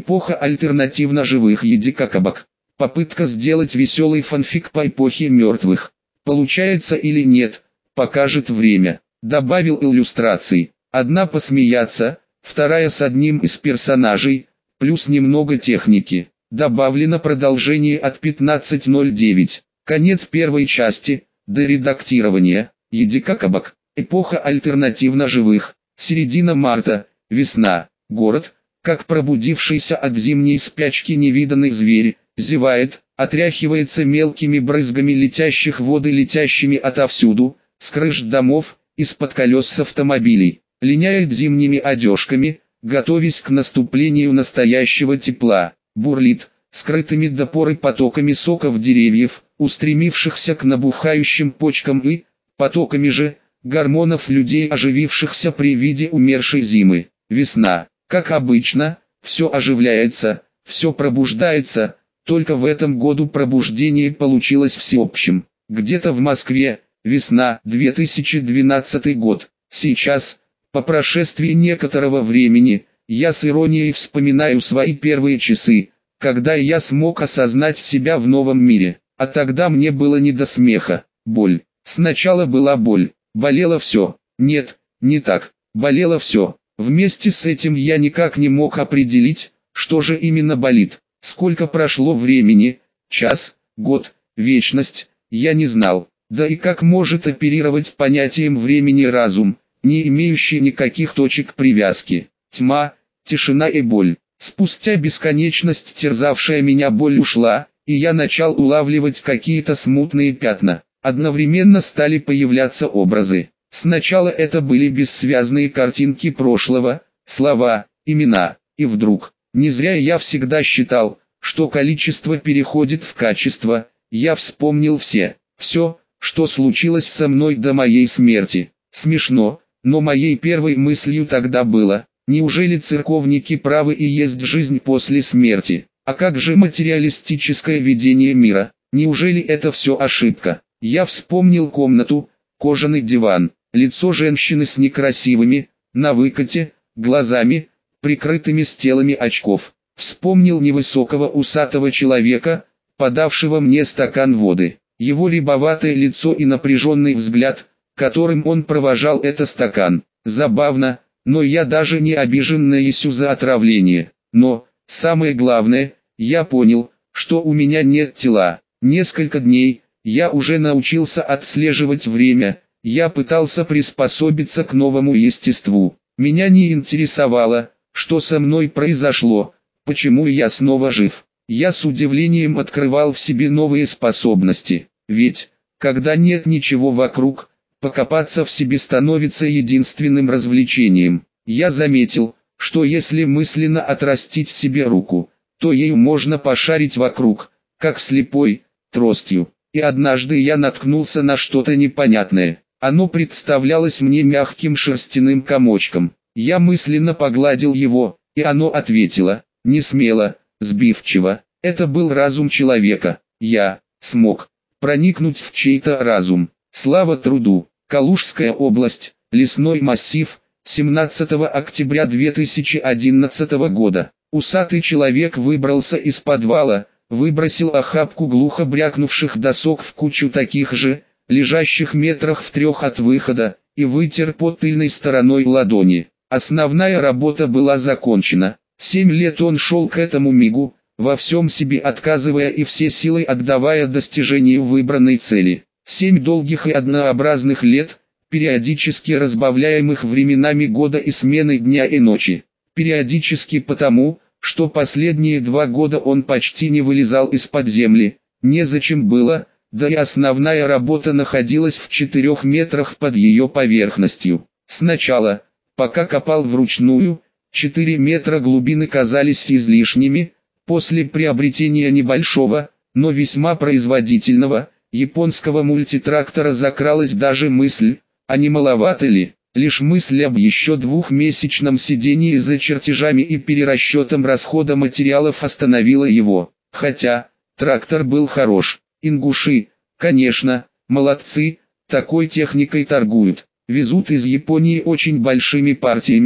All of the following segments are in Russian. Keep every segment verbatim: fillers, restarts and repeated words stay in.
Эпоха альтернативно-живых едикакабак. Попытка сделать веселый фанфик по эпохе мертвых. Получается или нет, покажет время. Добавил иллюстраций. Одна посмеяться, вторая с одним из персонажей, плюс немного техники. Добавлено продолжение от пятнадцать ноль девять. Конец первой части, до редактирования. Едикакабак. Эпоха альтернативно-живых. Середина марта, весна. Город, как пробудившийся от зимней спячки невиданный зверь, зевает, отряхивается мелкими брызгами летящих воды, летящими отовсюду, с крыш домов, из-под колес автомобилей, линяет зимними одежками, готовясь к наступлению настоящего тепла, бурлит, скрытыми до поры потоками соков деревьев, устремившихся к набухающим почкам, и потоками же гормонов людей, оживившихся при виде умершей зимы. Весна, как обычно, все оживляется, все пробуждается, только в этом году пробуждение получилось всеобщим. Где-то в Москве, весна, две тысячи двенадцатый год. Сейчас, по прошествии некоторого времени, я с иронией вспоминаю свои первые часы, когда я смог осознать себя в новом мире. А тогда мне было не до смеха. Боль. Сначала была боль. Болело все. Нет, не так. Болело все. Вместе с этим я никак не мог определить, что же именно болит. Сколько прошло времени, час, год, вечность, я не знал. Да и как может оперировать понятием времени разум, не имеющий никаких точек привязки. Тьма, тишина и боль. Спустя бесконечность терзавшая меня боль ушла, и я начал улавливать какие-то смутные пятна. Одновременно стали появляться образы. Сначала это были бессвязные картинки прошлого, слова, имена, и вдруг, не зря я всегда считал, что количество переходит в качество, я вспомнил все, все, что случилось со мной до моей смерти. Смешно, но моей первой мыслью тогда было: неужели церковники правы и есть жизнь после смерти? А как же материалистическое видение мира? Неужели это все ошибка? Я вспомнил комнату, кожаный диван, лицо женщины с некрасивыми, на выкате, глазами, прикрытыми стелами очков. Вспомнил невысокого усатого человека, подавшего мне стакан воды. Его рябоватое лицо и напряженный взгляд, которым он провожал этот стакан. Забавно, но я даже не обижен на Есю за отравление. Но, самое главное, я понял, что у меня нет тела. Несколько дней, я уже научился отслеживать время, я пытался приспособиться к новому естеству. Меня не интересовало, что со мной произошло, почему я снова жив. Я с удивлением открывал в себе новые способности. Ведь, когда нет ничего вокруг, покопаться в себе становится единственным развлечением. Я заметил, что если мысленно отрастить себе руку, то ею можно пошарить вокруг, как слепой, тростью. И однажды я наткнулся на что-то непонятное. Оно представлялось мне мягким шерстяным комочком. Я мысленно погладил его, и оно ответило, не смело, сбивчиво. Это был разум человека. Я смог проникнуть в чей-то разум. Слава труду. Калужская область, лесной массив, семнадцатого октября две тысячи одиннадцатого года. Усатый человек выбрался из подвала, выбросил охапку глухо брякнувших досок в кучу таких же, лежащих метрах в трех от выхода, и вытер пот тыльной стороной ладони. Основная работа была закончена. Семь лет он шел к этому мигу, во всем себе отказывая и все силы отдавая достижению выбранной цели. Семь долгих и однообразных лет, периодически разбавляемых временами года и сменой дня и ночи. Периодически потому, что последние два года он почти не вылезал из-под земли, незачем было, да и основная работа находилась в четырех метрах под ее поверхностью. Сначала, пока копал вручную, четыре метра глубины казались излишними, после приобретения небольшого, но весьма производительного, японского мультитрактора закралась даже мысль, а не маловато ли? Лишь мысль об еще двухмесячном сидении за чертежами и перерасчетом расхода материалов остановила его. Хотя, трактор был хорош. Ингуши, конечно, молодцы, такой техникой торгуют. Везут из Японии очень большими партиями,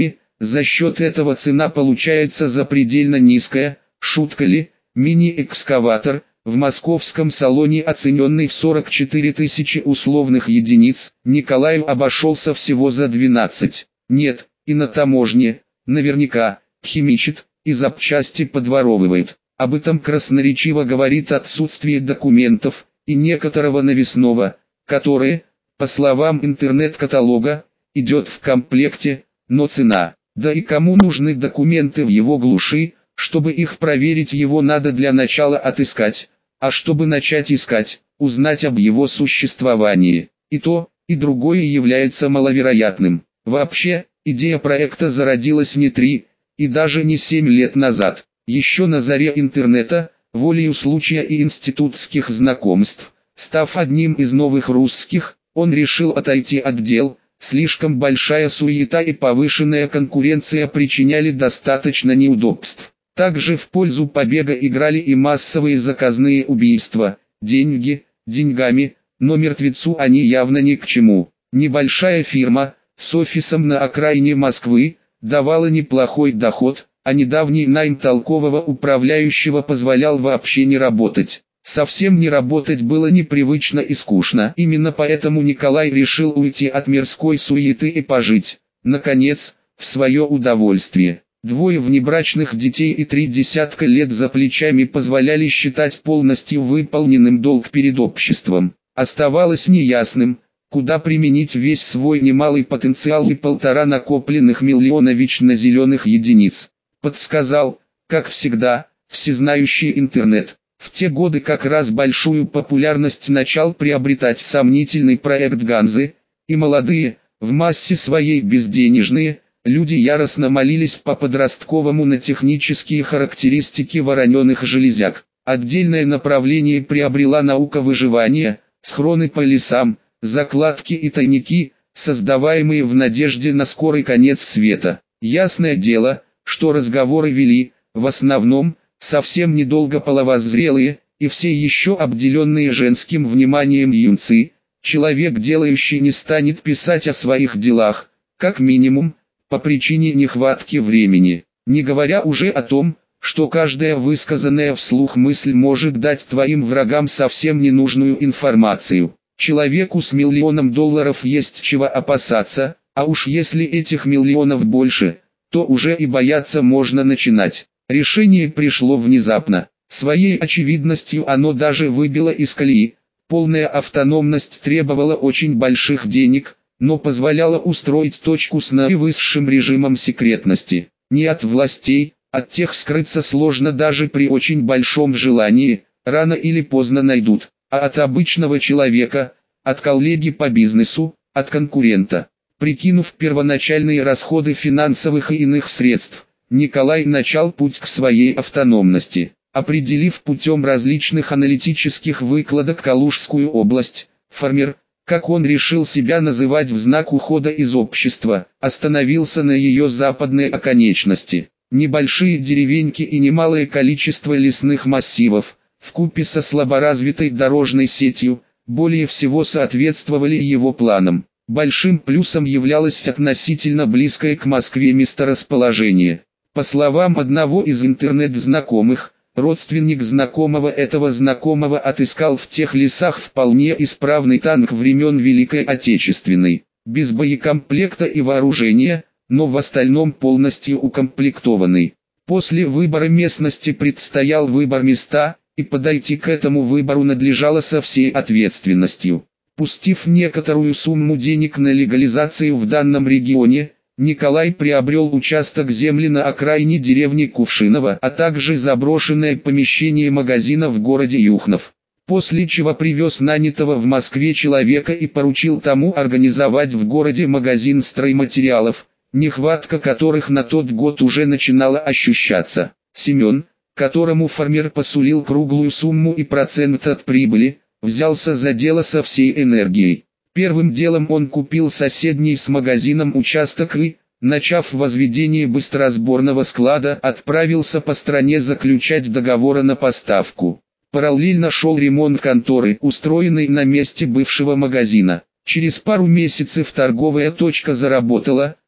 За счет этого цена получается запредельно низкая. Шутка ли? Мини-экскаватор, в московском салоне оцененный в сорок четыре тысячи условных единиц, Николаю обошелся всего за двенадцать. Нет, и на таможне, наверняка, химичит, и запчасти подворовывает. Об этом красноречиво говорит отсутствие документов, и некоторого навесного, которое, по словам интернет-каталога, идет в комплекте, но цена. Да и кому нужны документы в его глуши? Чтобы их проверить, его надо для начала отыскать, а чтобы начать искать, узнать об его существовании. И то, и другое является маловероятным. Вообще, идея проекта зародилась не три, и даже не семь лет назад. Еще на заре интернета, волею случая и институтских знакомств, став одним из новых русских, он решил отойти от дел. Слишком большая суета и повышенная конкуренция причиняли достаточно неудобств. Также в пользу побега играли и массовые заказные убийства. Деньги, деньгами, но мертвецу они явно ни к чему. Небольшая фирма, с офисом на окраине Москвы, давала неплохой доход, а недавний найм толкового управляющего позволял вообще не работать. Совсем не работать было непривычно и скучно. Именно поэтому Николай решил уйти от мирской суеты и пожить, наконец, в свое удовольствие. Двое внебрачных детей и три десятка лет за плечами позволяли считать полностью выполненным долг перед обществом. Оставалось неясным, куда применить весь свой немалый потенциал и полтора накопленных миллиона вечно зеленых единиц. Подсказал, как всегда, всезнающий интернет. В те годы как раз большую популярность начал приобретать сомнительный проект Ганзы, и молодые, в массе своей безденежные, люди яростно молились по-подростковому на технические характеристики вороненых железяк. Отдельное направление приобрела наука выживания, схроны по лесам, закладки и тайники, создаваемые в надежде на скорый конец света. Ясное дело, что разговоры вели, в основном, совсем недолго половозрелые, и все еще обделенные женским вниманием юнцы. Человек делающий не станет писать о своих делах, как минимум, по причине нехватки времени, не говоря уже о том, что каждая высказанная вслух мысль может дать твоим врагам совсем ненужную информацию. Человеку с миллионом долларов есть чего опасаться, а уж если этих миллионов больше, то уже и бояться можно начинать. Решение пришло внезапно, своей очевидностью оно даже выбило из колеи. Полная автономность требовала очень больших денег, но позволяла устроить точку с наивысшим режимом секретности. Не от властей, от тех скрыться сложно даже при очень большом желании, рано или поздно найдут, а от обычного человека, от коллеги по бизнесу, от конкурента. Прикинув первоначальные расходы финансовых и иных средств, Николай начал путь к своей автономности, определив путем различных аналитических выкладок Калужскую область, фермер, как он решил себя называть в знак ухода из общества, остановился на ее западной оконечности. Небольшие деревеньки и немалое количество лесных массивов, вкупе со слаборазвитой дорожной сетью, более всего соответствовали его планам. Большим плюсом являлось относительно близкое к Москве месторасположение. По словам одного из интернет-знакомых, родственник знакомого этого знакомого отыскал в тех лесах вполне исправный танк времен Великой Отечественной, без боекомплекта и вооружения, но в остальном полностью укомплектованный. После выбора местности предстоял выбор места, и подойти к этому выбору надлежало со всей ответственностью. Пустив некоторую сумму денег на легализацию в данном регионе, Николай приобрел участок земли на окраине деревни Кувшиново, а также заброшенное помещение магазина в городе Юхнов. После чего привез нанятого в Москве человека и поручил тому организовать в городе магазин стройматериалов, нехватка которых на тот год уже начинала ощущаться. Семен, которому фермер посулил круглую сумму и процент от прибыли, взялся за дело со всей энергией. Первым делом он купил соседний с магазином участок и, начав возведение быстросборного склада, отправился по стране заключать договоры на поставку. Параллельно шел ремонт конторы, устроенной на месте бывшего магазина. Через пару месяцев торговая точка заработала,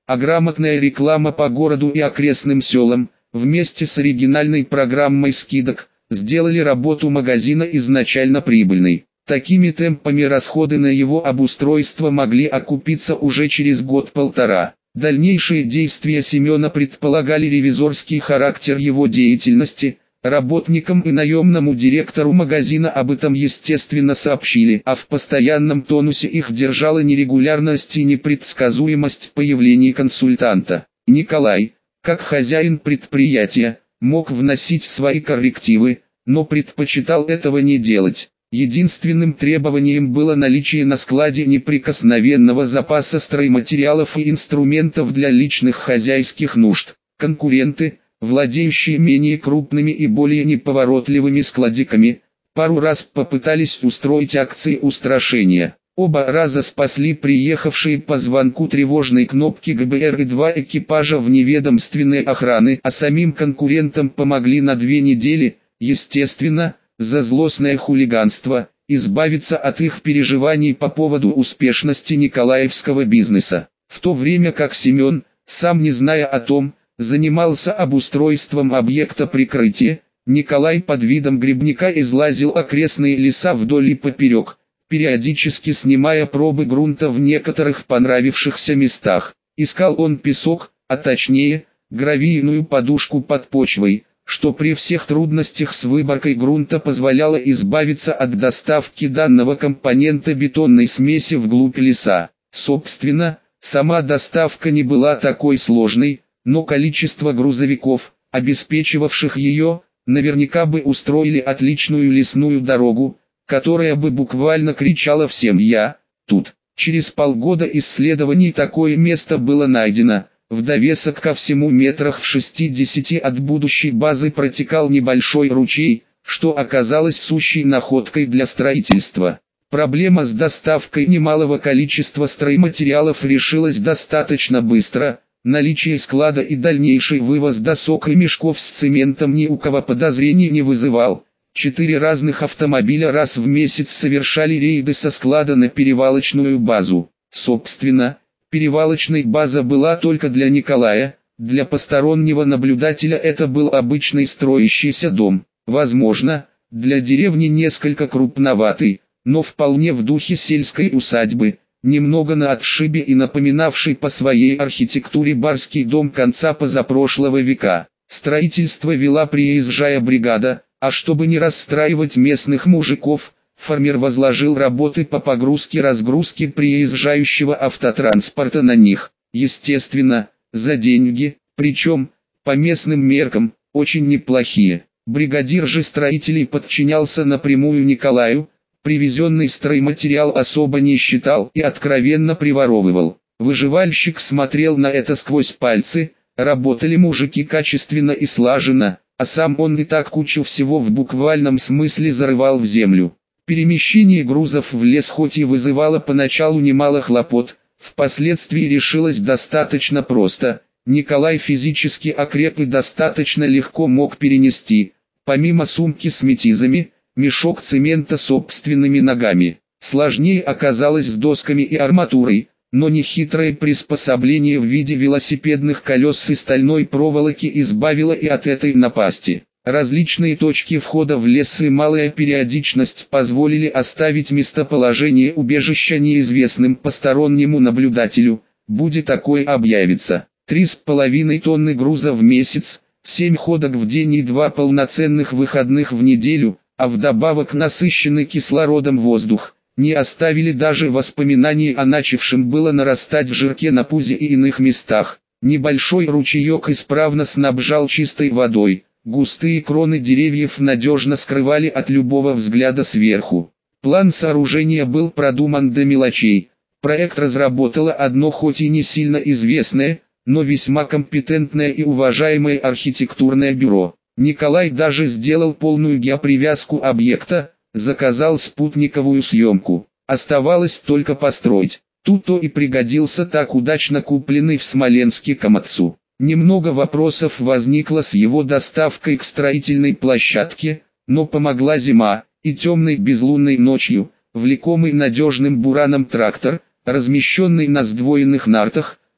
а грамотная реклама по городу и окрестным селам, вместе с оригинальной программой скидок, сделали работу магазина изначально прибыльной. Такими темпами расходы на его обустройство могли окупиться уже через год-полтора. Дальнейшие действия Семена предполагали ревизорский характер его деятельности. Работникам и наемному директору магазина об этом естественно сообщили, а в постоянном тонусе их держала нерегулярность и непредсказуемость появлений консультанта. Николай, как хозяин предприятия, мог вносить свои коррективы, но предпочитал этого не делать. Единственным требованием было наличие на складе неприкосновенного запаса стройматериалов и инструментов для личных хозяйских нужд. Конкуренты, владеющие менее крупными и более неповоротливыми складиками, пару раз попытались устроить акции устрашения. Оба раза спасли приехавшие по звонку тревожной кнопки ГБР и два экипажа вневедомственной охраны, а самим конкурентам помогли на две недели, естественно, за злостное хулиганство, избавиться от их переживаний по поводу успешности николаевского бизнеса. В то время как Семен, сам не зная о том, занимался обустройством объекта прикрытия, Николай под видом грибника излазил окрестные леса вдоль и поперек, периодически снимая пробы грунта в некоторых понравившихся местах. Искал он песок, а точнее, гравийную подушку под почвой, что при всех трудностях с выборкой грунта позволяло избавиться от доставки данного компонента бетонной смеси вглубь леса. Собственно, сама доставка не была такой сложной, но количество грузовиков, обеспечивавших ее, наверняка бы устроили отличную лесную дорогу, которая бы буквально кричала всем «Я тут». Через полгода исследований такое место было найдено. В довесок ко всему метрах в шестидесяти от будущей базы протекал небольшой ручей, что оказалось сущей находкой для строительства. Проблема с доставкой немалого количества стройматериалов решилась достаточно быстро. Наличие склада и дальнейший вывоз досок и мешков с цементом ни у кого подозрений не вызывал. Четыре разных автомобиля раз в месяц совершали рейды со склада на перевалочную базу. Собственно, перевалочная база была только для Николая, для постороннего наблюдателя это был обычный строящийся дом. Возможно, для деревни несколько крупноватый, но вполне в духе сельской усадьбы. Немного на отшибе и напоминавший по своей архитектуре барский дом конца позапрошлого века. Строительство вела приезжая бригада, а чтобы не расстраивать местных мужиков, фермер возложил работы по погрузке-разгрузке приезжающего автотранспорта на них. Естественно, за деньги, причем, по местным меркам, очень неплохие. Бригадир же строителей подчинялся напрямую Николаю, привезенный стройматериал особо не считал и откровенно приворовывал. Выживальщик смотрел на это сквозь пальцы, работали мужики качественно и слаженно, а сам он и так кучу всего в буквальном смысле зарывал в землю. Перемещение грузов в лес хоть и вызывало поначалу немало хлопот, впоследствии решилось достаточно просто. Николай физически окреп и достаточно легко мог перенести, помимо сумки с метизами, мешок цемента собственными ногами. Сложнее оказалось с досками и арматурой, но нехитрое приспособление в виде велосипедных колес и стальной проволоки избавило и от этой напасти. Различные точки входа в лес и малая периодичность позволили оставить местоположение убежища неизвестным постороннему наблюдателю, будет такое объявится. Три с половиной тонны груза в месяц, семь ходок в день и два полноценных выходных в неделю, а вдобавок насыщенный кислородом воздух, не оставили даже воспоминаний о начавшем было нарастать жирке на пузе и иных местах. Небольшой ручеек исправно снабжал чистой водой, густые кроны деревьев надежно скрывали от любого взгляда сверху. План сооружения был продуман до мелочей, проект разработало одно хоть и не сильно известное, но весьма компетентное и уважаемое архитектурное бюро. Николай даже сделал полную геопривязку объекта, заказал спутниковую съемку. Оставалось только построить. Тут-то и пригодился так удачно купленный в Смоленске Камацу. Немного вопросов возникло с его доставкой к строительной площадке, но помогла зима, и темной безлунной ночью, влекомый надежным бураном трактор, размещенный на сдвоенных нартах,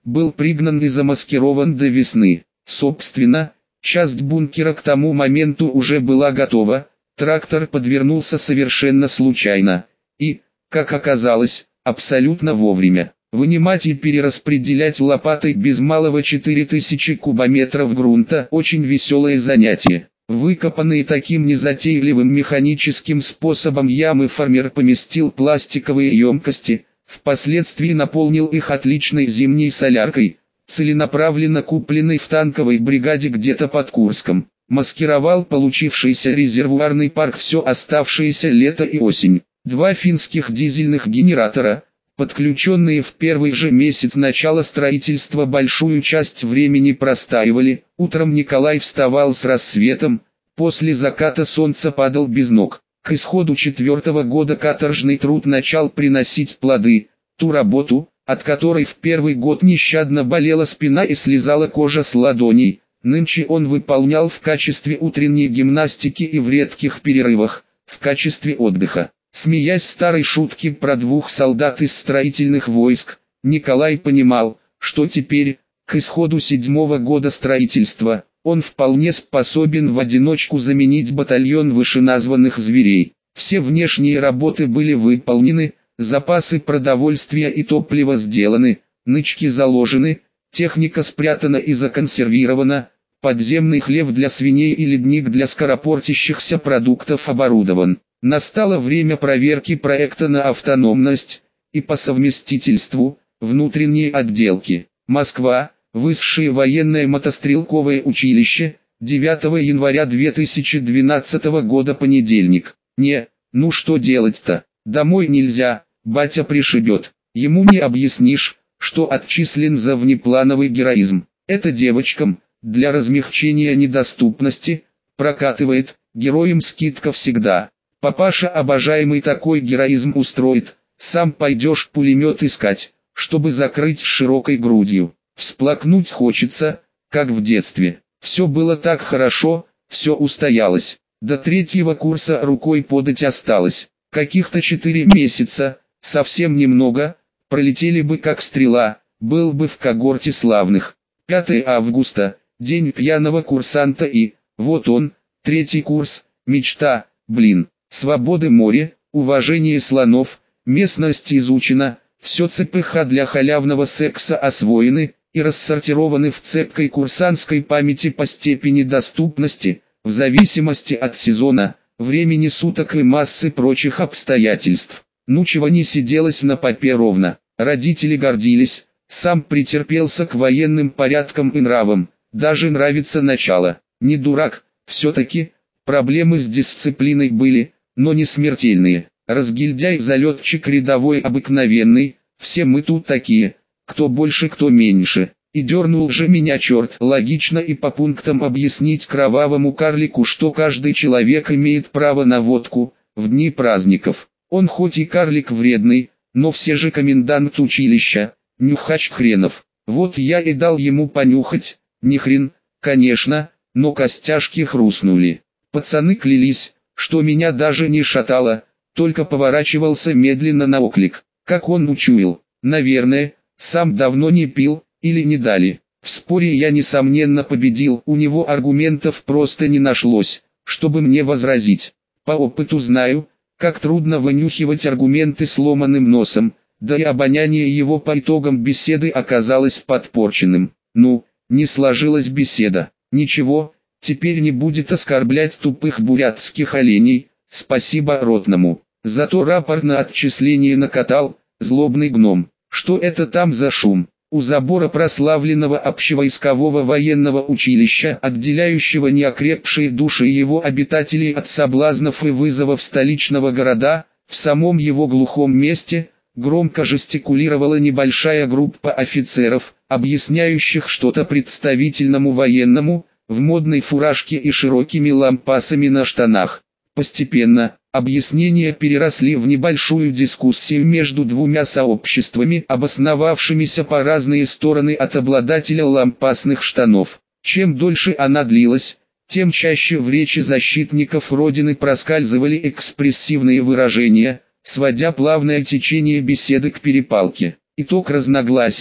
был пригнан и замаскирован до весны. Собственно, часть бункера к тому моменту уже была готова, трактор подвернулся совершенно случайно. И, как оказалось, абсолютно вовремя. Вынимать и перераспределять лопатой без малого четыре тысячи кубометров грунта – очень веселое занятие. Выкопанные таким незатейливым механическим способом ямы фермер поместил пластиковые емкости, впоследствии наполнил их отличной зимней соляркой, целенаправленно купленной в танковой бригаде где-то под Курском. Маскировал получившийся резервуарный парк все оставшееся лето и осень. Два финских дизельных генератора, подключенные в первый же месяц начала строительства, большую часть времени простаивали. Утром Николай вставал с рассветом, после заката солнце падал без ног. К исходу четвертого года каторжный труд начал приносить плоды. Ту работу, от которой в первый год нещадно болела спина и слезала кожа с ладоней, нынче он выполнял в качестве утренней гимнастики и в редких перерывах, в качестве отдыха. Смеясь старой шутки про двух солдат из строительных войск, Николай понимал, что теперь, к исходу седьмого года строительства, он вполне способен в одиночку заменить батальон вышеназванных зверей. Все внешние работы были выполнены, запасы продовольствия и топлива сделаны, нычки заложены, техника спрятана и законсервирована, подземный хлев для свиней и ледник для скоропортящихся продуктов оборудован. Настало время проверки проекта на автономность и по совместительству внутренние отделки. Москва, Высшее военное мотострелковое училище, девятого января две тысячи двенадцатого года, понедельник. Не, ну что делать-то, домой нельзя, батя пришибет. Ему не объяснишь, что отчислен за внеплановый героизм. Это девочкам, для размягчения недоступности, прокатывает, героям скидка всегда. Папаша обожаемый такой героизм устроит, сам пойдешь пулемет искать, чтобы закрыть широкой грудью. Всплакнуть хочется, как в детстве. Все было так хорошо, все устоялось. До третьего курса рукой подать осталось. Каких-то четыре месяца, совсем немного, пролетели бы как стрела, был бы в когорте славных. пятое августа, день пьяного курсанта и, вот он, третий курс, мечта, блин. Свободы море, уважение слонов, местность изучена, все ЦПХ для халявного секса освоены и рассортированы в цепкой курсантской памяти по степени доступности, в зависимости от сезона, времени суток и массы прочих обстоятельств. Ну чего не сиделось на попе ровно, родители гордились, сам претерпелся к военным порядкам и нравам, даже нравится начало. Не дурак, все-таки, проблемы с дисциплиной были, но не смертельные. Разгильдяй-залетчик рядовой обыкновенный, все мы тут такие, кто больше, кто меньше. И дернул же меня черт логично и по пунктам объяснить кровавому карлику, что каждый человек имеет право на водку, в дни праздников. Он хоть и карлик вредный, но все же комендант училища, нюхач хренов. Вот я и дал ему понюхать, не хрен, конечно, но костяшки хрустнули. Пацаны клялись, что меня даже не шатало, только поворачивался медленно на оклик. Как он учуял, наверное, сам давно не пил, или не дали. В споре я несомненно победил, у него аргументов просто не нашлось, чтобы мне возразить. По опыту знаю, как трудно вынюхивать аргументы сломанным носом, да и обоняние его по итогам беседы оказалось подпорченным. Ну, не сложилась беседа, ничего. Теперь не будет оскорблять тупых бурятских оленей, спасибо ротному. Зато рапорт на отчисление накатал, злобный гном. Что это там за шум? У забора прославленного общевойскового военного училища, отделяющего неокрепшие души его обитателей от соблазнов и вызовов столичного города, в самом его глухом месте, громко жестикулировала небольшая группа офицеров, объясняющих что-то представительному военному, в модной фуражке и широкими лампасами на штанах. Постепенно, объяснения переросли в небольшую дискуссию между двумя сообществами, обосновавшимися по разные стороны от обладателя лампасных штанов. Чем дольше она длилась, тем чаще в речи защитников Родины проскальзывали экспрессивные выражения, сводя плавное течение беседы к перепалке. Итог разногласиям,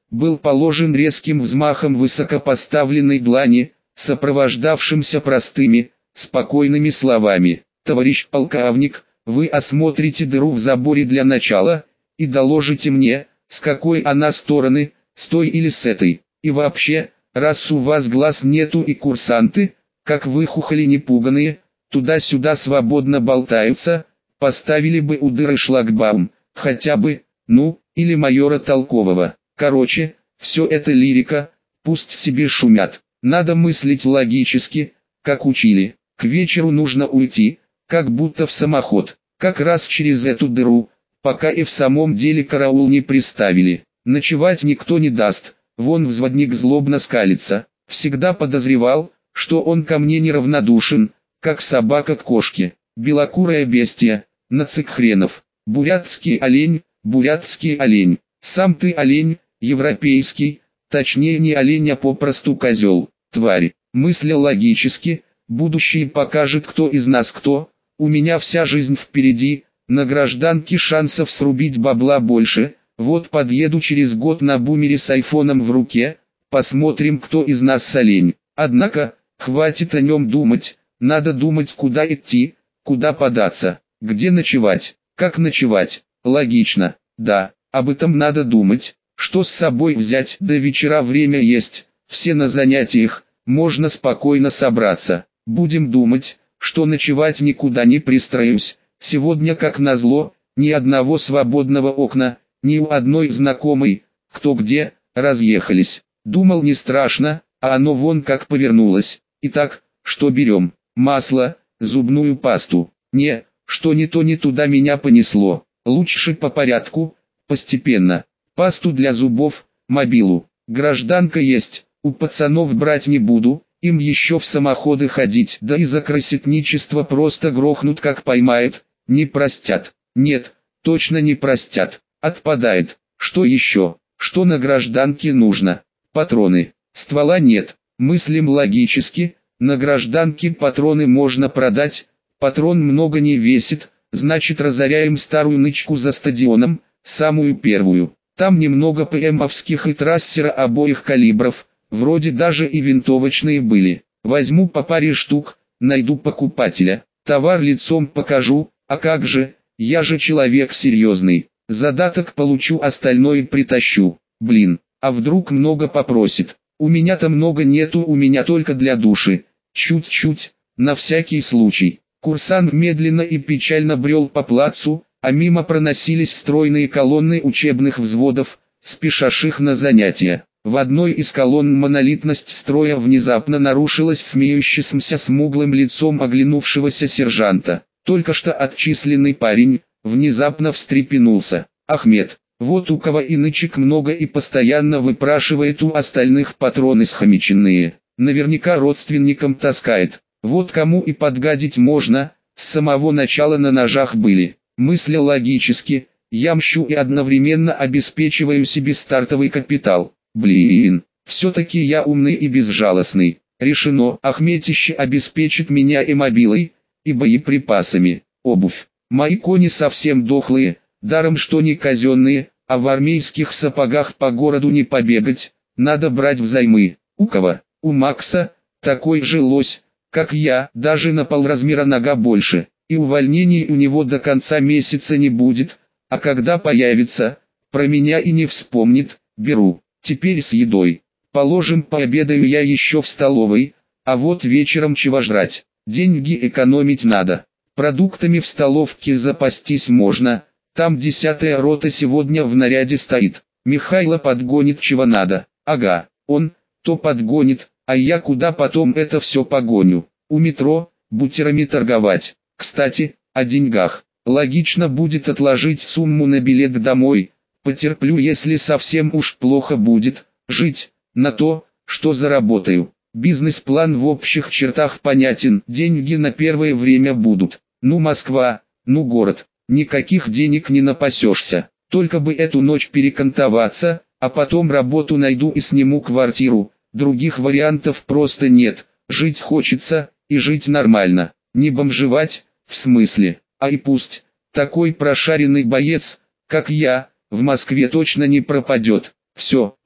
был положен резким взмахом высокопоставленной длани, сопровождавшимся простыми, спокойными словами: «Товарищ полковник, вы осмотрите дыру в заборе для начала, и доложите мне, с какой она стороны, с той или с этой. И вообще, раз у вас глаз нету и курсанты, как вы хухоли непуганые, туда-сюда свободно болтаются, поставили бы у дыры шлагбаум, хотя бы, ну, или майора Толкового. Короче, все это лирика, пусть себе шумят. Надо мыслить логически, как учили. К вечеру нужно уйти, как будто в самоход, как раз через эту дыру, пока и в самом деле караул не приставили. Ночевать никто не даст, вон взводник злобно скалится. Всегда подозревал, что он ко мне неравнодушен, как собака к кошке. Белокурое бестия, нацик хренов. Бурятский олень, бурятский олень. Сам ты олень, европейский, точнее не олень, а попросту козел, тварь. Мысля логически, будущее покажет, кто из нас кто. У меня вся жизнь впереди, на гражданке шансов срубить бабла больше. Вот подъеду через год на бумере с айфоном в руке, посмотрим, кто из нас олень. Однако, хватит о нем думать, надо думать, куда идти, куда податься, где ночевать, как ночевать. Логично, да, об этом надо думать, что с собой взять. До вечера время есть, все на занятиях, можно спокойно собраться. Будем думать, что ночевать никуда не пристроюсь. Сегодня, как назло, ни одного свободного окна, ни у одной знакомой, кто где, разъехались. Думал, не страшно, а оно вон как повернулось. Итак, что берем? Масло, зубную пасту. Не, что не то не туда меня понесло. Лучше по порядку, постепенно. Пасту для зубов, мобилу. Гражданка есть, у пацанов брать не буду, им еще в самоходы ходить. Да и за красотничество просто грохнут, как поймают, не простят. Нет, точно не простят. Отпадает. Что еще? Что на гражданке нужно? Патроны. Ствола нет. Мыслим логически, на гражданке патроны можно продать, патрон много не весит, значит разоряем старую нычку за стадионом, самую первую. Там немного ПМовских и трассера обоих калибров, вроде даже и винтовочные были. Возьму по паре штук, найду покупателя, товар лицом покажу, а как же, я же человек серьезный. Задаток получу, остальное притащу. Блин, а вдруг много попросит? У меня-то много нету, у меня только для души. Чуть-чуть, на всякий случай. Курсант медленно и печально брел по плацу, а мимо проносились стройные колонны учебных взводов, спешащих на занятия. В одной из колонн монолитность строя внезапно нарушилась смеющимся смуглым лицом оглянувшегося сержанта. Только что отчисленный парень внезапно встрепенулся. «Ахмед, вот у кого и нычек много и постоянно выпрашивает у остальных патроны схомяченные. Наверняка родственникам таскает. Вот кому и подгадить можно, с самого начала на ножах были». Мысля логически, я мщу и одновременно обеспечиваю себе стартовый капитал. Блин, все-таки я умный и безжалостный. Решено, Ахметище обеспечит меня и мобилой, и боеприпасами. Обувь. Мои кони совсем дохлые, даром что не казенные, а в армейских сапогах по городу не побегать, надо брать взаймы. У кого? У Макса, такой же лось, как я, даже на полразмера нога больше, и увольнений у него до конца месяца не будет, а когда появится, про меня и не вспомнит. Беру. Теперь с едой. Положим, пообедаю я еще в столовой, а вот вечером чего жрать? Деньги экономить надо. Продуктами в столовке запастись можно, там десятая рота сегодня в наряде стоит. Михайло подгонит чего надо. Ага, он, то подгонит, а я куда потом это все погоню? У метро, бутерами торговать. Кстати, о деньгах. Логично будет отложить сумму на билет домой. Потерплю, если совсем уж плохо будет. Жить, на то, что заработаю. Бизнес-план в общих чертах понятен. Деньги на первое время будут. Ну Москва, ну город. Никаких денег не напасешься. Только бы эту ночь перекантоваться, а потом работу найду и сниму квартиру. Других вариантов просто нет. Жить хочется, и жить нормально. Не бомжевать, в смысле. А и пусть, такой прошаренный боец, как я, в Москве точно не пропадет. Все,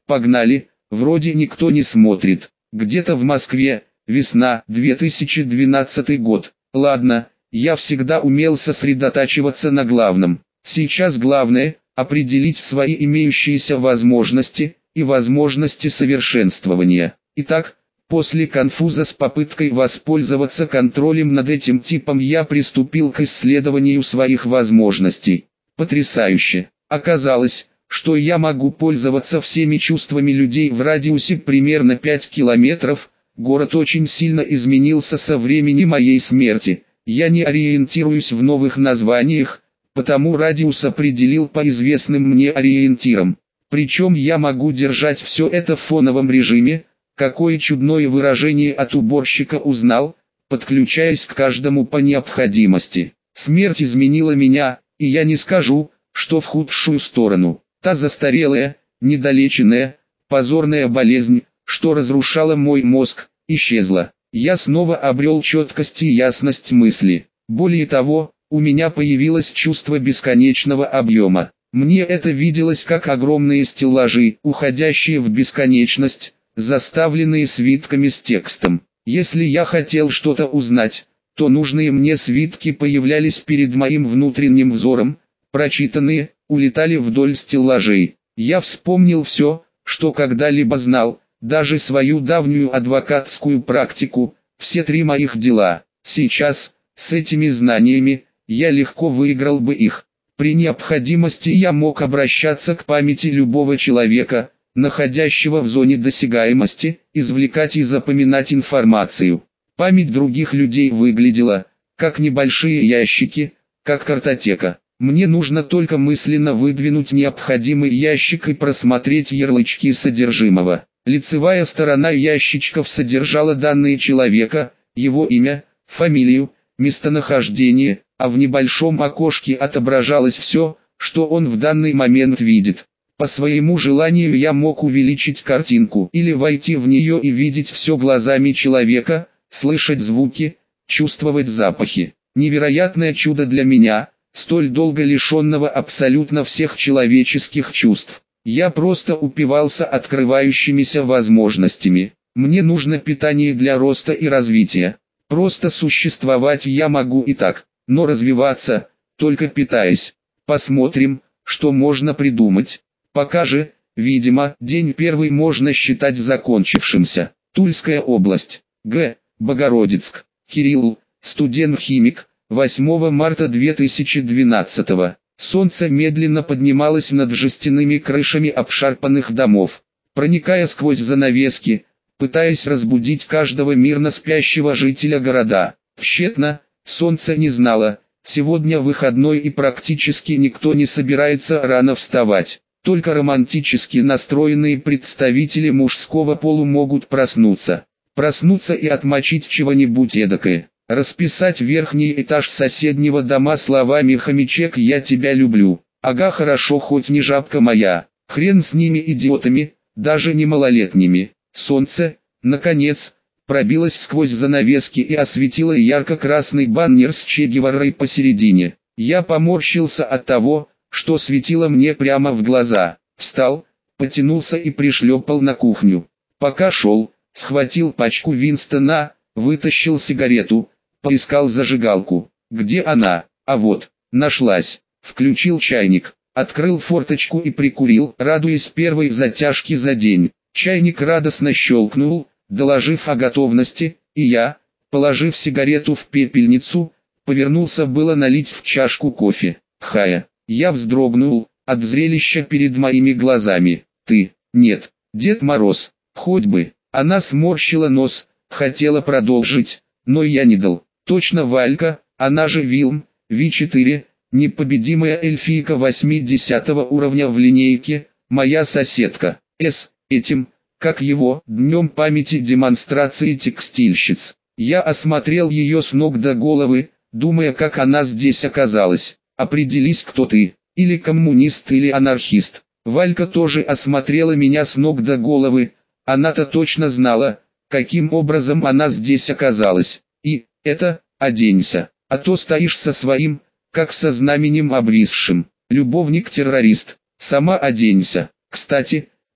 Погнали, вроде никто не смотрит. Где-то в Москве, весна, две тысячи двенадцатый год. Ладно, я всегда умел сосредотачиваться на главном. Сейчас главное – определить свои имеющиеся возможности и возможности совершенствования. Итак, после конфуза с попыткой воспользоваться контролем над этим типом я приступил к исследованию своих возможностей. Потрясающе! Оказалось, что я могу пользоваться всеми чувствами людей в радиусе примерно пять километров. Город очень сильно изменился со времени моей смерти. Я не ориентируюсь в новых названиях, потому радиус определил по известным мне ориентирам. Причем я могу держать все это в фоновом режиме. Какое чудное выражение от уборщика узнал, подключаясь к каждому по необходимости. Смерть изменила меня, и я не скажу, что в худшую сторону. Та застарелая, недолеченная, позорная болезнь, что разрушала мой мозг, исчезла. Я снова обрел четкость и ясность мысли. Более того, у меня появилось чувство бесконечного объема. Мне это виделось как огромные стеллажи, уходящие в бесконечность, заставленные свитками с текстом. Если я хотел что-то узнать, то нужные мне свитки появлялись перед моим внутренним взором, прочитанные, улетали вдоль стеллажей. Я вспомнил все, что когда-либо знал, даже свою давнюю адвокатскую практику, все три моих дела. Сейчас, с этими знаниями, я легко выиграл бы их. При необходимости я мог обращаться к памяти любого человека, находящего в зоне досягаемости, извлекать и запоминать информацию. Память других людей выглядела, как небольшие ящики, как картотека. Мне нужно только мысленно выдвинуть необходимый ящик и просмотреть ярлычки содержимого. Лицевая сторона ящичков содержала данные человека, его имя, фамилию, местонахождение, а в небольшом окошке отображалось все, что он в данный момент видит. По своему желанию я мог увеличить картинку или войти в нее и видеть все глазами человека, слышать звуки, чувствовать запахи. Невероятное чудо для меня, столь долго лишенного абсолютно всех человеческих чувств. Я просто упивался открывающимися возможностями. Мне нужно питание для роста и развития. Просто существовать я могу и так, но развиваться, только питаясь. Посмотрим, что можно придумать. Пока же, видимо, день первый можно считать закончившимся. Тульская область. Г. Богородицк. Кирилл, студент-химик, восьмого марта две тысячи двенадцатого. Солнце медленно поднималось над жестяными крышами обшарпанных домов, проникая сквозь занавески, пытаясь разбудить каждого мирно спящего жителя города. Тщетно, солнце не знало, сегодня выходной и практически никто не собирается рано вставать. Только романтически настроенные представители мужского пола могут проснуться. Проснуться и отмочить чего-нибудь эдакое. Расписать верхний этаж соседнего дома словами «Хомячек, я тебя люблю». Ага, хорошо, хоть не жабка моя. Хрен с ними идиотами, даже не малолетними. Солнце, наконец, пробилось сквозь занавески и осветило ярко-красный баннер с Че Геварой посередине. Я поморщился от того, что светило мне прямо в глаза. Встал, потянулся и пришлепал на кухню. Пока шел, схватил пачку Винстона, вытащил сигарету, поискал зажигалку. Где она? А вот, нашлась. Включил чайник, открыл форточку и прикурил, радуясь первой затяжке за день. Чайник радостно щелкнул, доложив о готовности, и я, положив сигарету в пепельницу, повернулся было налить в чашку кофе. Хая. Я вздрогнул от зрелища перед моими глазами. Ты, нет, Дед Мороз, хоть бы. Она сморщила нос, хотела продолжить, но я не дал. Точно Валька, она же Вилм, Ви четыре, непобедимая эльфийка восьмидесятого уровня в линейке, моя соседка. С этим, как его, днем памяти демонстрации текстильщиц. Я осмотрел ее с ног до головы, думая, как она здесь оказалась. Определись, кто ты, или коммунист, или анархист. Валька тоже осмотрела меня с ног до головы, она-то точно знала, каким образом она здесь оказалась. И, это, оденься, а то стоишь со своим, как со знаменем обвисшим. Любовник-террорист, сама оденься. Кстати,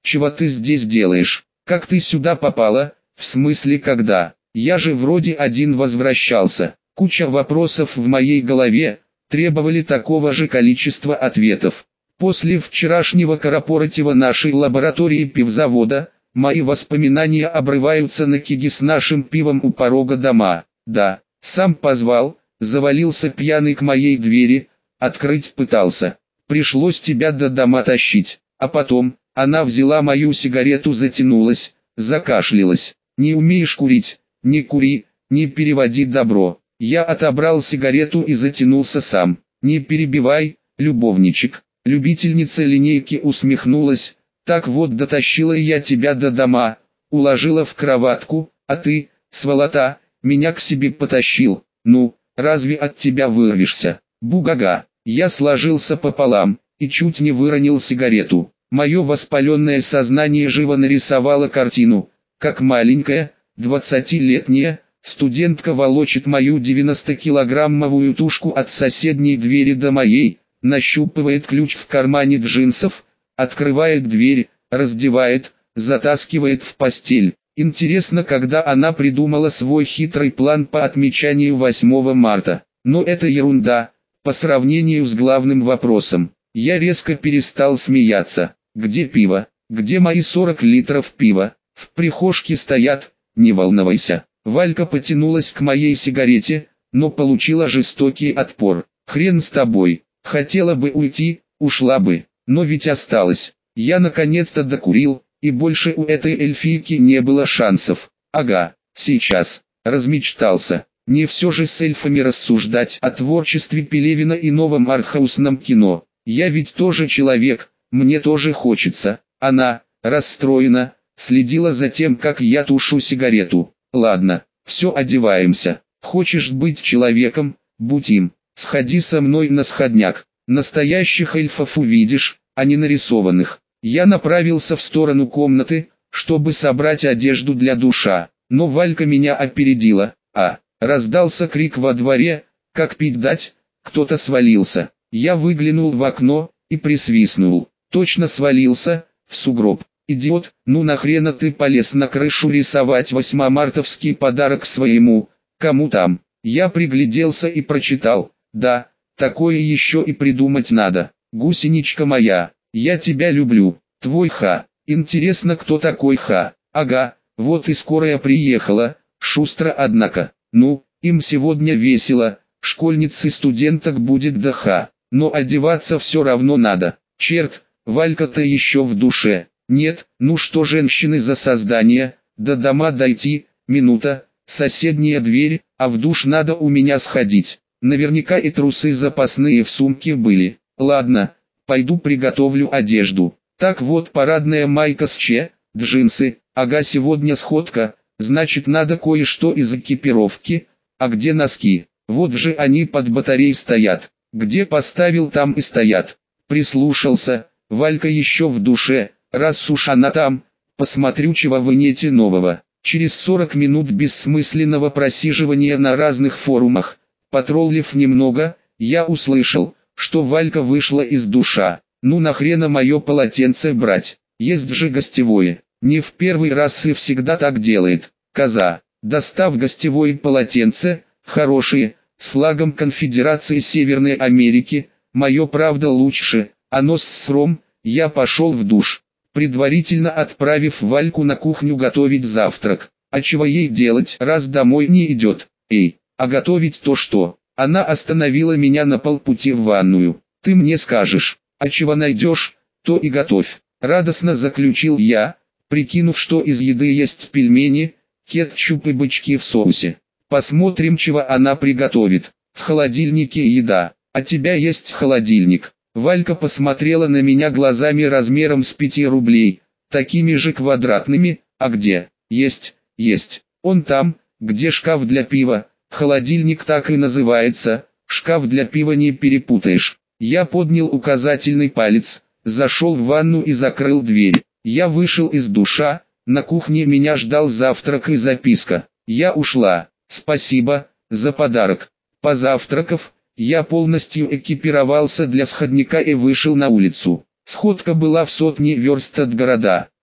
чего ты здесь делаешь? Как ты сюда попала? В смысле когда? Я же вроде один возвращался. Куча вопросов в моей голове требовали такого же количества ответов. После вчерашнего корпоратива нашей лаборатории пивзавода, мои воспоминания обрываются на киге с нашим пивом у порога дома. Да, сам позвал, завалился пьяный к моей двери, открыть пытался. Пришлось тебя до дома тащить. А потом, она взяла мою сигарету, затянулась, закашлялась. Не умеешь курить? Не кури, не переводи добро. Я отобрал сигарету и затянулся сам. Не перебивай, любовничек. Любительница линейки усмехнулась. Так вот, дотащила я тебя до дома, уложила в кроватку, а ты, сволота, меня к себе потащил. Ну, разве от тебя вырвешься? Бугага. Я сложился пополам и чуть не выронил сигарету. Мое воспаленное сознание живо нарисовало картину, как маленькая, двадцатилетняя студентка волочит мою девяностокилограммовую тушку от соседней двери до моей, нащупывает ключ в кармане джинсов, открывает дверь, раздевает, затаскивает в постель. Интересно, когда она придумала свой хитрый план по отмечанию восьмого марта. Но это ерунда, по сравнению с главным вопросом. Я резко перестал смеяться. Где пиво? Где мои сорок литров пива? В прихожке стоят, не волнуйся. Валька потянулась к моей сигарете, но получила жестокий отпор. Хрен с тобой. Хотела бы уйти, ушла бы, но ведь осталось. Я наконец-то докурил, и больше у этой эльфийки не было шансов. Ага, сейчас. Размечтался. Не все же с эльфами рассуждать о творчестве Пелевина и новом артхаусном кино. Я ведь тоже человек, мне тоже хочется. Она, расстроена, следила за тем, как я тушу сигарету. Ладно, все, одеваемся. Хочешь быть человеком, будь им. Сходи со мной на сходняк. Настоящих эльфов увидишь, а не нарисованных. Я направился в сторону комнаты, чтобы собрать одежду для душа. Но Валька меня опередила. А, раздался крик во дворе, как пить дать, кто-то свалился. Я выглянул в окно и присвистнул. Точно свалился, в сугроб. Идиот, ну нахрена ты полез на крышу рисовать восьмомартовский подарок своему, кому там? Я пригляделся и прочитал. Да, такое еще и придумать надо. Гусеничка моя, я тебя люблю, твой Ха. Интересно, кто такой Ха? Ага, вот и скорая приехала, шустро однако. Ну, им сегодня весело, школьниц и студенток будет до Ха. Но одеваться все равно надо. Черт, Валька-то еще в душе. Нет, ну что женщины за создание, до дома дойти, минута, соседняя дверь, а в душ надо у меня сходить. Наверняка и трусы запасные в сумке были. Ладно, пойду приготовлю одежду. Так вот, парадная майка с че, джинсы, ага, сегодня сходка, значит надо кое-что из экипировки. А где носки? Вот же они под батареей стоят. Где поставил, там и стоят. Прислушался, Валька еще в душе. Раз уж она там, посмотрю, чего в инете нового. Через сорок минут бессмысленного просиживания на разных форумах, потроллив немного, я услышал, что Валька вышла из душа. Ну нахрена мое полотенце брать, есть же гостевое. Не в первый раз и всегда так делает. Коза, достав гостевое полотенце, хорошее, с флагом Конфедерации Северной Америки, мое правда лучше, оно с сром, я пошел в душ. Предварительно отправив Вальку на кухню готовить завтрак. А чего ей делать, раз домой не идет? Эй, а готовить то что? Она остановила меня на полпути в ванную. Ты мне скажешь, а чего найдешь, то и готовь. Радостно заключил я, прикинув, что из еды есть пельмени, кетчуп и бычки в соусе. Посмотрим, чего она приготовит. В холодильнике еда, а тебя есть холодильник. Валька посмотрела на меня глазами размером с пяти рублей, такими же квадратными. А где? Есть, есть. Он там, где шкаф для пива. Холодильник так и называется, шкаф для пива не перепутаешь. Я поднял указательный палец, зашел в ванну и закрыл дверь. Я вышел из душа, на кухне меня ждал завтрак и записка. Я ушла, спасибо за подарок. Позавтракав, я полностью экипировался для сходника и вышел на улицу. Сходка была в сотне верст от города.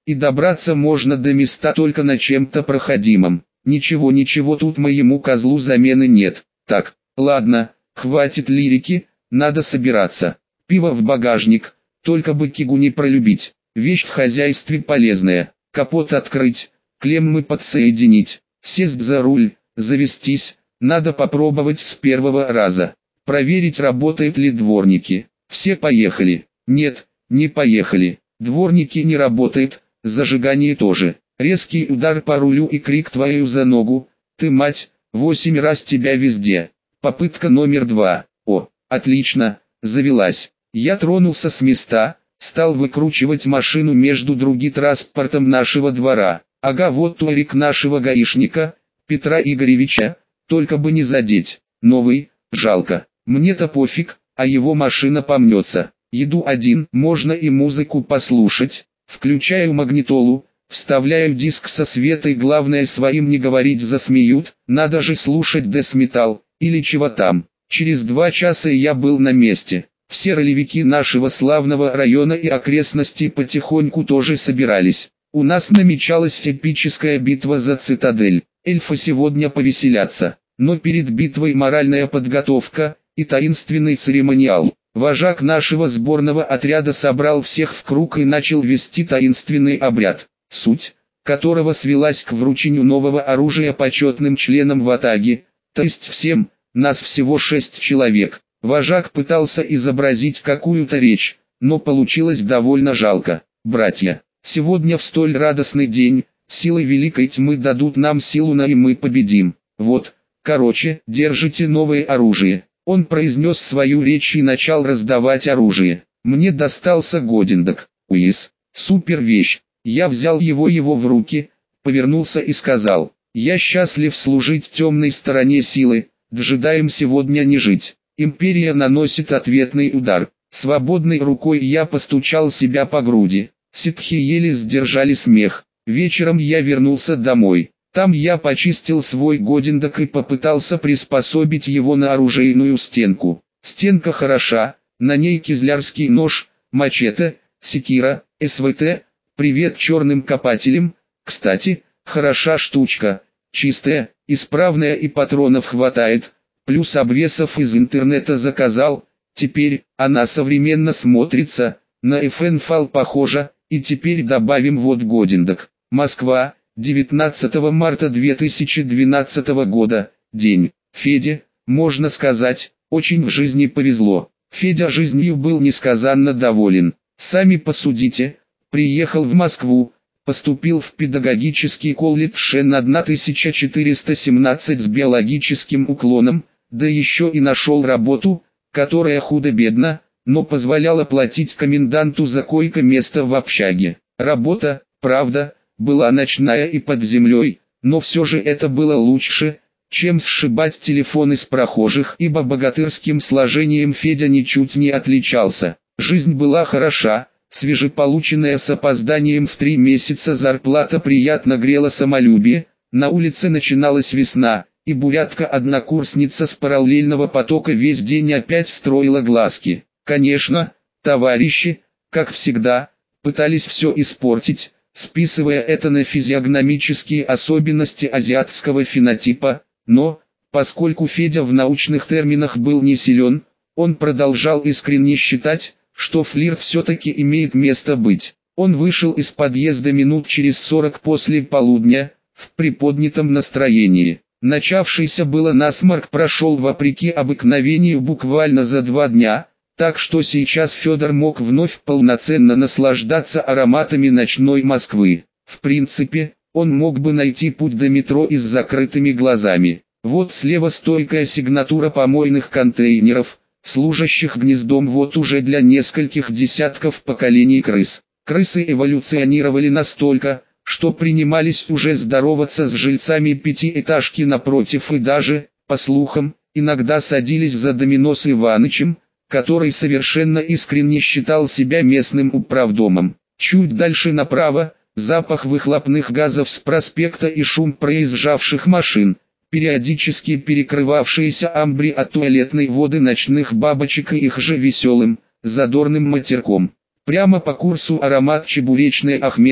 и добраться можно до места только на чем-то проходимом. Ничего ничего тут моему козлу замены нет. Так, ладно, хватит лирики, надо собираться. Пиво в багажник, только бы кигу не пролюбить. Вещь в хозяйстве полезная. Капот открыть, клеммы подсоединить, сесть за руль, завестись. Надо попробовать с первого раза. Проверить, работают ли дворники. Все поехали. Нет, не поехали. Дворники не работают, зажигание тоже. Резкий удар по рулю и крик твою за ногу. Ты, мать, восемь раз тебя везде. Попытка номер два. О, отлично, завелась. Я тронулся с места, стал выкручивать машину между другим транспортом нашего двора. Ага, вот туарик нашего гаишника, Петра Игоревича, только бы не задеть. Новый, жалко. Мне-то пофиг, а его машина помнется. Еду один, можно и музыку послушать. Включаю магнитолу, вставляю диск со Светой, главное своим не говорить, засмеют. Надо же слушать дэс-металл, или чего там. Через два часа я был на месте. Все ролевики нашего славного района и окрестностей потихоньку тоже собирались. У нас намечалась эпическая битва за цитадель. Эльфы сегодня повеселятся, но перед битвой моральная подготовка и таинственный церемониал. Вожак нашего сборного отряда собрал всех в круг и начал вести таинственный обряд, суть которого свелась к вручению нового оружия почетным членам ватаги, то есть всем, нас всего шесть человек. Вожак пытался изобразить какую-то речь, но получилось довольно жалко. Братья, сегодня в столь радостный день, силы великой тьмы дадут нам силу на и мы победим. Вот, короче, держите новое оружие. Он произнес свою речь и начал раздавать оружие. Мне достался Годиндак, Уис, супер вещь. Я взял его его в руки, повернулся и сказал: я счастлив служить темной стороне силы, дожидаем сегодня не жить. Империя наносит ответный удар. Свободной рукой я постучал себя по груди. Ситхи еле сдержали смех. Вечером я вернулся домой. Там я почистил свой Годиндак и попытался приспособить его на оружейную стенку. Стенка хороша, на ней кизлярский нож, мачете, секира, СВТ, привет черным копателям. Кстати, хороша штучка, чистая, исправная и патронов хватает. Плюс обвесов из интернета заказал. Теперь она современно смотрится, на эф эн эф эл похожа. И теперь добавим вот Годиндак. Москва, девятнадцатого марта две тысячи двенадцатого года, день. Феде, можно сказать, очень в жизни повезло. Федя жизнью был несказанно доволен. Сами посудите, приехал в Москву, поступил в педагогический колледж Н тысяча четыреста семнадцать с биологическим уклоном, да еще и нашел работу, которая худо-бедно, но позволяла платить коменданту за койко-место в общаге. Работа, правда, была ночная и под землей, но все же это было лучше, чем сшибать телефоны с прохожих, ибо богатырским сложением Федя ничуть не отличался. Жизнь была хороша, свежеполученная с опозданием в три месяца зарплата приятно грела самолюбие, на улице начиналась весна, и бурятка-однокурсница с параллельного потока весь день опять строила глазки. Конечно, товарищи, как всегда, пытались все испортить, списывая это на физиогномические особенности азиатского фенотипа, но, поскольку Федя в научных терминах был не силен, он продолжал искренне считать, что флирт все-таки имеет место быть. Он вышел из подъезда минут через сорок после полудня, в приподнятом настроении. Начавшийся было насморк прошел вопреки обыкновению буквально за два дня, так что сейчас Федор мог вновь полноценно наслаждаться ароматами ночной Москвы. В принципе, он мог бы найти путь до метро и с закрытыми глазами. Вот слева стойкая сигнатура помойных контейнеров, служащих гнездом вот уже для нескольких десятков поколений крыс. Крысы эволюционировали настолько, что принимались уже здороваться с жильцами пятиэтажки напротив и даже, по слухам, иногда садились за домино с Иванычем, который совершенно искренне считал себя местным управдомом. Чуть дальше направо, запах выхлопных газов с проспекта и шум проезжавших машин, периодически перекрывавшиеся амбри от туалетной воды ночных бабочек и их же веселым, задорным матерком. Прямо по курсу аромат чебуречной Ахмета,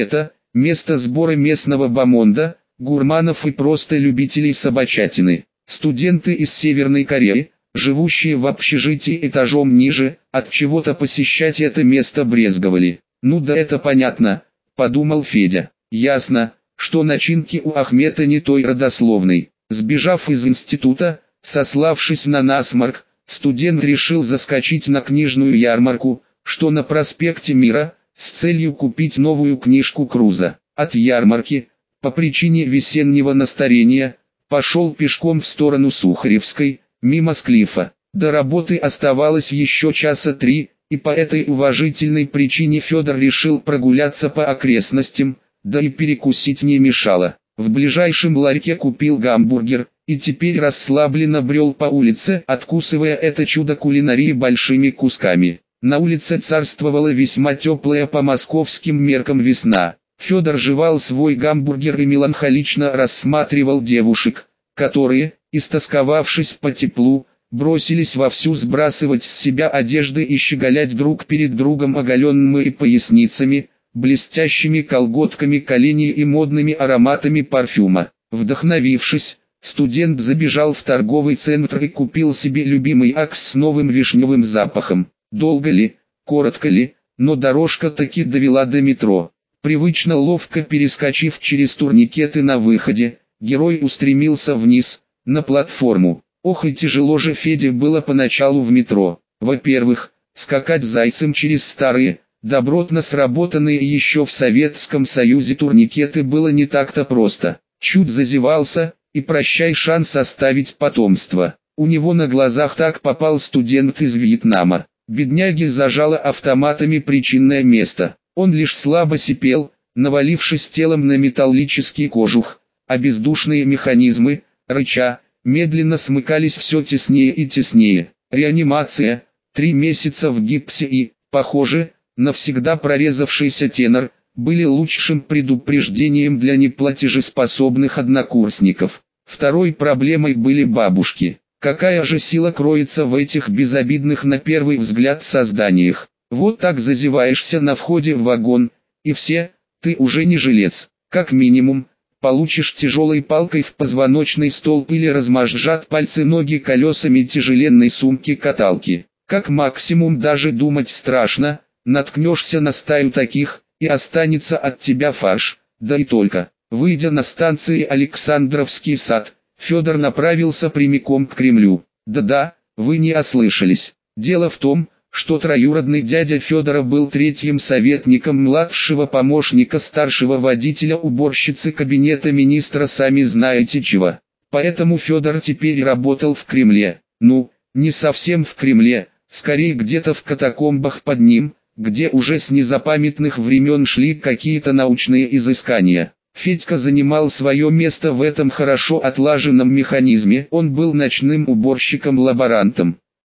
место сбора местного бомонда, гурманов и просто любителей собачатины. Студенты из Северной Кореи, живущие в общежитии этажом ниже, от чего-то посещать это место брезговали. «Ну да это понятно», — подумал Федя. «Ясно, что начинки у Ахмета не той родословной». Сбежав из института, сославшись на насморк, студент решил заскочить на книжную ярмарку, что на проспекте Мира, с целью купить новую книжку Круза. От ярмарки, по причине весеннего настроения, пошел пешком в сторону Сухаревской, мимо Склифа. До работы оставалось еще часа три, и по этой уважительной причине Федор решил прогуляться по окрестностям, да и перекусить не мешало. В ближайшем ларьке купил гамбургер, и теперь расслабленно брел по улице, откусывая это чудо кулинарии большими кусками. На улице царствовала весьма теплая по московским меркам весна. Федор жевал свой гамбургер и меланхолично рассматривал девушек, которые, истосковавшись по теплу, бросились вовсю сбрасывать с себя одежды и щеголять друг перед другом оголенными поясницами, блестящими колготками коленей и модными ароматами парфюма. Вдохновившись, студент забежал в торговый центр и купил себе любимый акс с новым вишневым запахом. Долго ли, коротко ли, но дорожка таки довела до метро. Привычно ловко перескочив через турникеты на выходе, герой устремился вниз, на платформу. Ох и тяжело же Феде было поначалу в метро. Во-первых, скакать зайцем через старые, добротно сработанные еще в Советском Союзе турникеты было не так-то просто. Чуть зазевался, и прощай шанс оставить потомство. У него на глазах так попал студент из Вьетнама. Бедняги зажало автоматами причинное место. Он лишь слабо сипел, навалившись телом на металлический кожух, а бездушные механизмы, рыча, медленно смыкались все теснее и теснее. Реанимация, три месяца в гипсе и, похоже, навсегда прорезавшийся тенор, были лучшим предупреждением для неплатежеспособных однокурсников. Второй проблемой были бабушки. Какая же сила кроется в этих безобидных на первый взгляд созданиях. Вот так зазеваешься на входе в вагон, и все, ты уже не жилец. Как минимум, получишь тяжелой палкой в позвоночный столб или размозжат пальцы ноги колесами тяжеленной сумки-каталки. Как максимум даже думать страшно, наткнешься на стаю таких, и останется от тебя фарш, да и только. Выйдя на станции Александровский сад, Федор направился прямиком к Кремлю. Да-да, вы не ослышались. Дело в том, что троюродный дядя Федора был третьим советником младшего помощника старшего водителя уборщицы кабинета министра сами знаете чего. Поэтому Федор теперь работал в Кремле. Ну, не совсем в Кремле, скорее где-то в катакомбах под ним, где уже с незапамятных времен шли какие-то научные изыскания. Федька занимал свое место в этом хорошо отлаженном механизме. Он был ночным уборщиком-лаборантом.